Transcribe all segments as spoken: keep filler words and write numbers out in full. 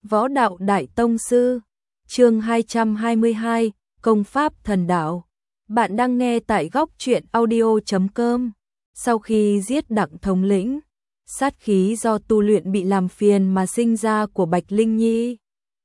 Võ đạo đại tông sư, chương hai trăm hai mươi hai, công pháp thần đạo. Bạn đang nghe tại góc truyện audio chấm com. Sau khi giết Đặng thống lĩnh, sát khí do tu luyện bị làm phiền mà sinh ra của Bạch Linh Nhi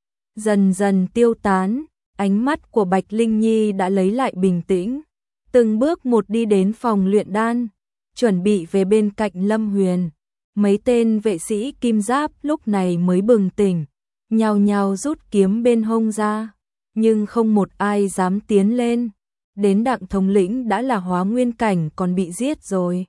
dần dần tiêu tán, ánh mắt của Bạch Linh Nhi đã lấy lại bình tĩnh, từng bước một đi đến phòng luyện đan, chuẩn bị về bên cạnh Lâm Huyền. Mấy tên vệ sĩ kim giáp lúc này mới bừng tỉnh, nhao nhao rút kiếm bên hông ra, nhưng không một ai dám tiến lên. Đến Đặng thống lĩnh đã là hóa nguyên cảnh còn bị giết rồi.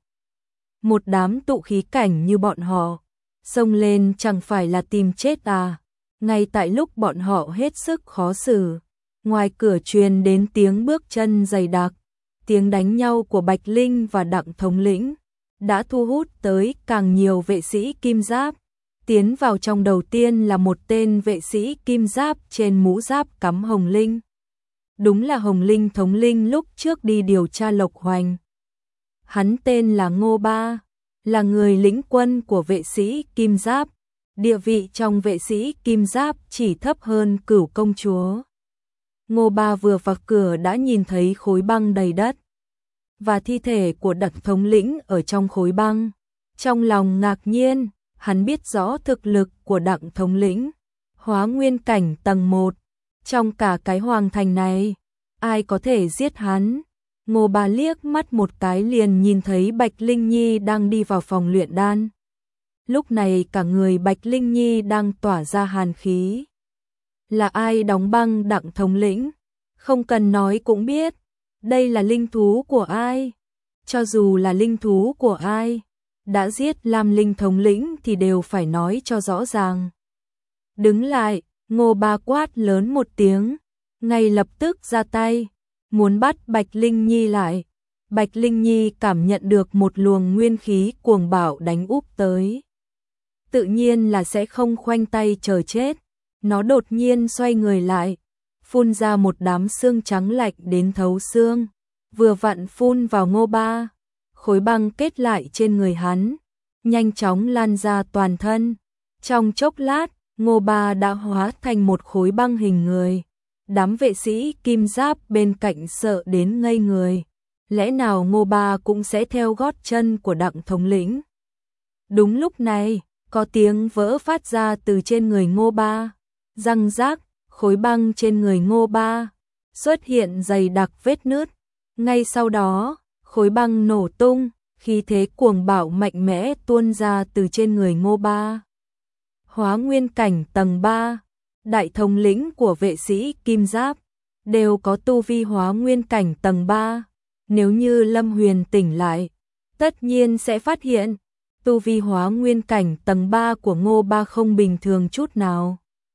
Một đám tụ khí cảnh như bọn họ, xông lên chẳng phải là tìm chết à. Ngay tại lúc bọn họ hết sức khó xử, ngoài cửa truyền đến tiếng bước chân dày đặc, tiếng đánh nhau của Bạch Linh và Đặng thống lĩnh đã thu hút tới càng nhiều vệ sĩ kim giáp. Tiến vào trong đầu tiên là một tên vệ sĩ kim giáp trên mũ giáp cắm hồng linh. Đúng là hồng linh thống linh lúc trước đi điều tra Lộc Hoành. Hắn tên là Ngô Ba, là người lĩnh quân của vệ sĩ kim giáp. Địa vị trong vệ sĩ kim giáp chỉ thấp hơn Cửu công chúa. Ngô Ba vừa vào cửa đã nhìn thấy khối băng đầy đất và thi thể của Đặng thống lĩnh ở trong khối băng. Trong lòng ngạc nhiên, hắn biết rõ thực lực của Đặng thống lĩnh, hóa nguyên cảnh tầng một, trong cả cái hoàng thành này, ai có thể giết hắn. Ngô Ba liếc mắt một cái liền nhìn thấy Bạch Linh Nhi đang đi vào phòng luyện đan. Lúc này cả người Bạch Linh Nhi đang tỏa ra hàn khí. Là ai đóng băng Đặng thống lĩnh? Không cần nói cũng biết, đây là linh thú của ai? Cho dù là linh thú của ai, đã giết Lam Linh thống lĩnh thì đều phải nói cho rõ ràng. Đứng lại, Ngô Ba quát lớn một tiếng, ngay lập tức ra tay, muốn bắt Bạch Linh Nhi lại. Bạch Linh Nhi cảm nhận được một luồng nguyên khí cuồng bạo đánh úp tới. Tự nhiên là sẽ không khoanh tay chờ chết. Nó đột nhiên xoay người lại, phun ra một đám xương trắng lạnh đến thấu xương, vừa vặn phun vào Ngô Ba. Khối băng kết lại trên người hắn, nhanh chóng lan ra toàn thân. Trong chốc lát, Ngô Ba đã hóa thành một khối băng hình người. Đám vệ sĩ kim giáp bên cạnh sợ đến ngây người. Lẽ nào Ngô Ba cũng sẽ theo gót chân của Đặng thống lĩnh? Đúng lúc này, có tiếng vỡ phát ra từ trên người Ngô Ba. Răng rác, khối băng trên người Ngô Ba xuất hiện dày đặc vết nứt. Ngay sau đó, khối băng nổ tung, khí thế cuồng bạo mạnh mẽ tuôn ra từ trên người Ngô Ba. Hóa nguyên cảnh tầng ba, đại thống lĩnh của vệ sĩ kim giáp đều có tu vi hóa nguyên cảnh tầng ba. Nếu như Lâm Huyền tỉnh lại, tất nhiên sẽ phát hiện tu vi hóa nguyên cảnh tầng ba của Ngô Ba không bình thường chút nào.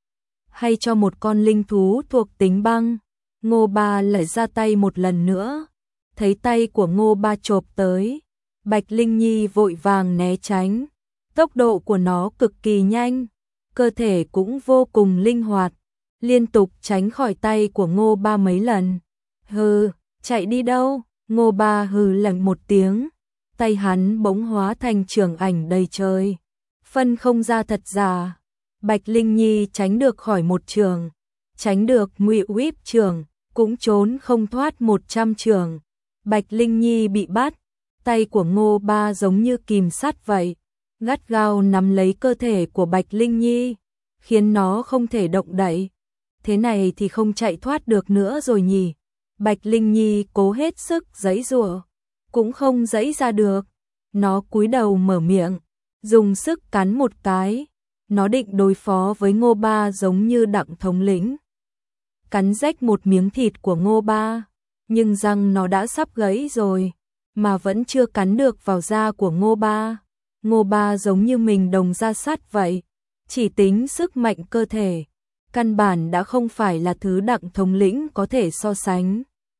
Hay cho một con linh thú thuộc tính băng, Ngô Ba lại ra tay một lần nữa. Thấy tay của Ngô Ba chộp tới, Bạch Linh Nhi vội vàng né tránh. Tốc độ của nó cực kỳ nhanh, cơ thể cũng vô cùng linh hoạt, liên tục tránh khỏi tay của Ngô Ba mấy lần. Hừ, chạy đi đâu? Ngô Ba hừ lạnh một tiếng, tay hắn bỗng hóa thành trường ảnh đầy trời, phân không ra thật giả. Bạch Linh Nhi tránh được khỏi một trường, tránh được Ngụy Uýp trường, cũng trốn không thoát một trăm trường. Bạch Linh Nhi bị bắt, tay của Ngô Ba giống như kìm sắt vậy, gắt gao nắm lấy cơ thể của Bạch Linh Nhi, khiến nó không thể động đậy. Thế này thì không chạy thoát được nữa rồi nhỉ? Bạch Linh Nhi cố hết sức giãy giụa, cũng không giãy ra được. Nó cúi đầu mở miệng, dùng sức cắn một cái. Nó định đối phó với Ngô Ba giống như Đặng thống lĩnh, cắn rách một miếng thịt của Ngô Ba, nhưng răng nó đã sắp gãy rồi, mà vẫn chưa cắn được vào da của Ngô Ba. Ngô Ba giống như mình đồng da sắt vậy, chỉ tính sức mạnh cơ thể, căn bản đã không phải là thứ Đặng thống lĩnh có thể so sánh.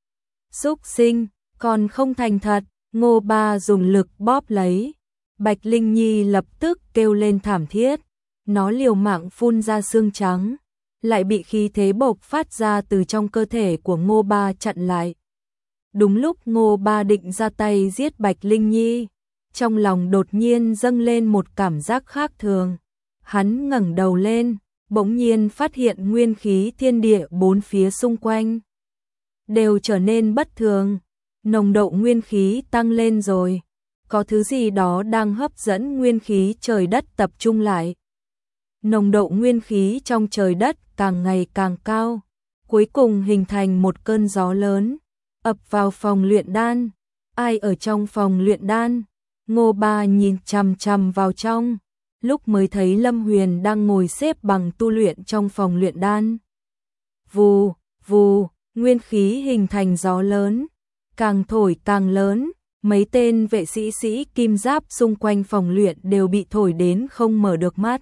Súc sinh, còn không thành thật. Ngô Ba dùng lực bóp lấy. Bạch Linh Nhi lập tức kêu lên thảm thiết. Nó liều mạng phun ra xương trắng, lại bị khí thế bộc phát ra từ trong cơ thể của Ngô Ba chặn lại. Đúng lúc Ngô Ba định ra tay giết Bạch Linh Nhi, trong lòng đột nhiên dâng lên một cảm giác khác thường. Hắn ngẩng đầu lên, bỗng nhiên phát hiện nguyên khí thiên địa bốn phía xung quanh đều trở nên bất thường, nồng độ nguyên khí tăng lên rồi, có thứ gì đó đang hấp dẫn nguyên khí trời đất tập trung lại. Nồng độ nguyên khí trong trời đất càng ngày càng cao, cuối cùng hình thành một cơn gió lớn, ập vào phòng luyện đan. Ai ở trong phòng luyện đan? Ngô Ba nhìn chằm chằm vào trong, lúc mới thấy Lâm Huyền đang ngồi xếp bằng tu luyện trong phòng luyện đan. Vù, vù, nguyên khí hình thành gió lớn, càng thổi càng lớn, mấy tên vệ sĩ sĩ kim giáp xung quanh phòng luyện đều bị thổi đến không mở được mắt.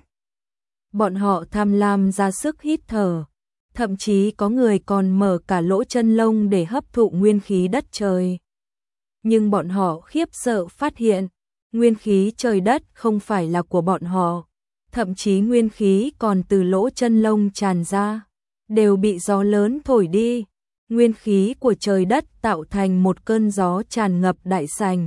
Bọn họ tham lam ra sức hít thở, thậm chí có người còn mở cả lỗ chân lông để hấp thụ nguyên khí đất trời. Nhưng bọn họ khiếp sợ phát hiện, nguyên khí trời đất không phải là của bọn họ, thậm chí nguyên khí còn từ lỗ chân lông tràn ra, đều bị gió lớn thổi đi. Nguyên khí của trời đất tạo thành một cơn gió tràn ngập đại sảnh,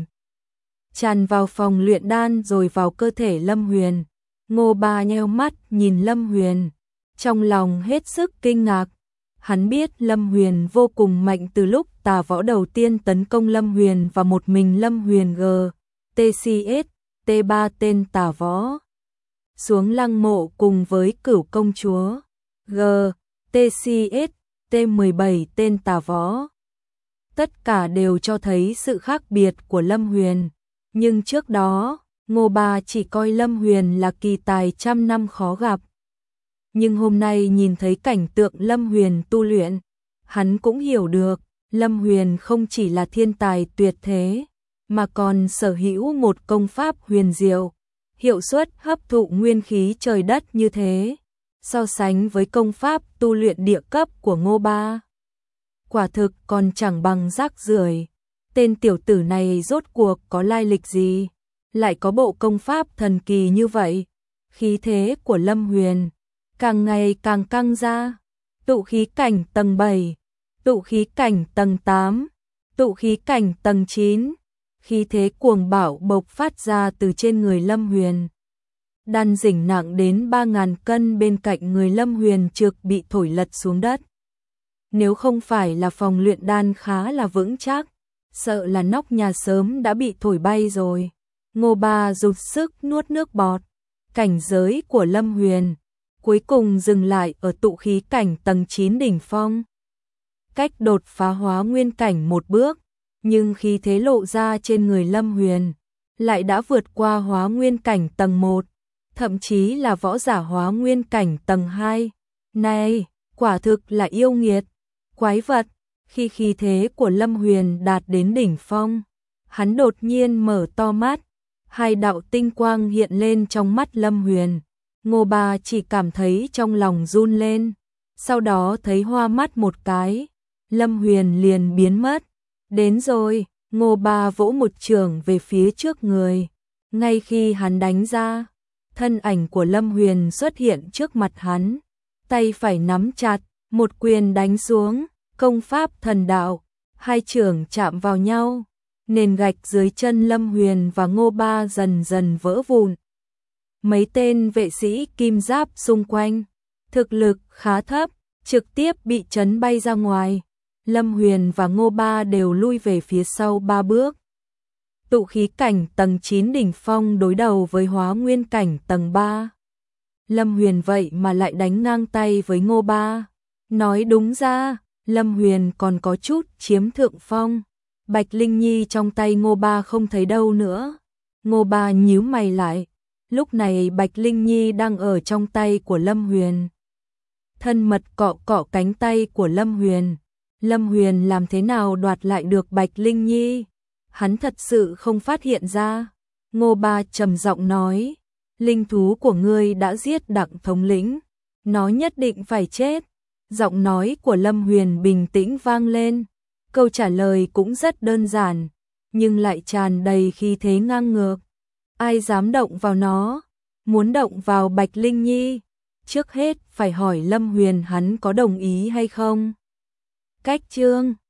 tràn vào phòng luyện đan rồi vào cơ thể Lâm Huyền. Ngô Ba nheo mắt nhìn Lâm Huyền, trong lòng hết sức kinh ngạc. Hắn biết Lâm Huyền vô cùng mạnh từ lúc tà võ đầu tiên tấn công Lâm Huyền và một mình Lâm Huyền G, T C S, T ba tên tà võ xuống lăng mộ cùng với Cửu công chúa, G, T C S, T mười bảy tên tà võ. Tất cả đều cho thấy sự khác biệt của Lâm Huyền, nhưng trước đó, Ngô Ba chỉ coi Lâm Huyền là kỳ tài trăm năm khó gặp. Nhưng hôm nay nhìn thấy cảnh tượng Lâm Huyền tu luyện, hắn cũng hiểu được, Lâm Huyền không chỉ là thiên tài tuyệt thế, mà còn sở hữu một công pháp huyền diệu, hiệu suất hấp thụ nguyên khí trời đất như thế, so sánh với công pháp tu luyện địa cấp của Ngô Ba, quả thực còn chẳng bằng rác rưởi. Tên tiểu tử này rốt cuộc có lai lịch gì, lại có bộ công pháp thần kỳ như vậy? Khí thế của Lâm Huyền càng ngày càng căng ra, tụ khí cảnh tầng bảy, tụ khí cảnh tầng tám, tụ khí cảnh tầng chín, khí thế cuồng bạo bộc phát ra từ trên người Lâm Huyền. Đan dỉnh nặng đến ba ngàn cân bên cạnh người Lâm Huyền trực bị thổi lật xuống đất. Nếu không phải là phòng luyện đan khá là vững chắc, sợ là nóc nhà sớm đã bị thổi bay rồi. Ngô Ba dùng sức nuốt nước bọt. Cảnh giới của Lâm Huyền cuối cùng dừng lại ở tụ khí cảnh tầng chín đỉnh phong. Cách đột phá hóa nguyên cảnh một bước, nhưng khí thế lộ ra trên người Lâm Huyền lại đã vượt qua hóa nguyên cảnh tầng một, thậm chí là võ giả hóa nguyên cảnh tầng hai. Này, quả thực là yêu nghiệt, quái vật. Khi khí thế của Lâm Huyền đạt đến đỉnh phong, hắn đột nhiên mở to mắt, hai đạo tinh quang hiện lên trong mắt Lâm Huyền. Ngô Ba chỉ cảm thấy trong lòng run lên, sau đó thấy hoa mắt một cái, Lâm Huyền liền biến mất. Đến rồi, Ngô Ba vỗ một chưởng về phía trước người, ngay khi hắn đánh ra, thân ảnh của Lâm Huyền xuất hiện trước mặt hắn, tay phải nắm chặt, một quyền đánh xuống, công pháp thần đạo, hai chưởng chạm vào nhau, nền gạch dưới chân Lâm Huyền và Ngô Ba dần dần vỡ vụn. Mấy tên vệ sĩ kim giáp xung quanh, thực lực khá thấp, trực tiếp bị chấn bay ra ngoài. Lâm Huyền và Ngô Ba đều lui về phía sau ba bước. Tụ khí cảnh tầng chín đỉnh phong đối đầu với hóa nguyên cảnh tầng ba. Lâm Huyền vậy mà lại đánh ngang tay với Ngô Ba. Nói đúng ra, Lâm Huyền còn có chút chiếm thượng phong. Bạch Linh Nhi trong tay Ngô Ba không thấy đâu nữa. Ngô Ba nhíu mày lại. Lúc này Bạch Linh Nhi đang ở trong tay của Lâm Huyền. Thân mật cọ cọ cánh tay của Lâm Huyền. Lâm Huyền làm thế nào đoạt lại được Bạch Linh Nhi? Hắn thật sự không phát hiện ra. Ngô Ba trầm giọng nói, linh thú của ngươi đã giết Đặng thống lĩnh, nó nhất định phải chết. Giọng nói của Lâm Huyền bình tĩnh vang lên, câu trả lời cũng rất đơn giản, nhưng lại tràn đầy khí thế ngang ngược. Ai dám động vào nó? Muốn động vào Bạch Linh Nhi, trước hết phải hỏi Lâm Huyền hắn có đồng ý hay không. Cách chương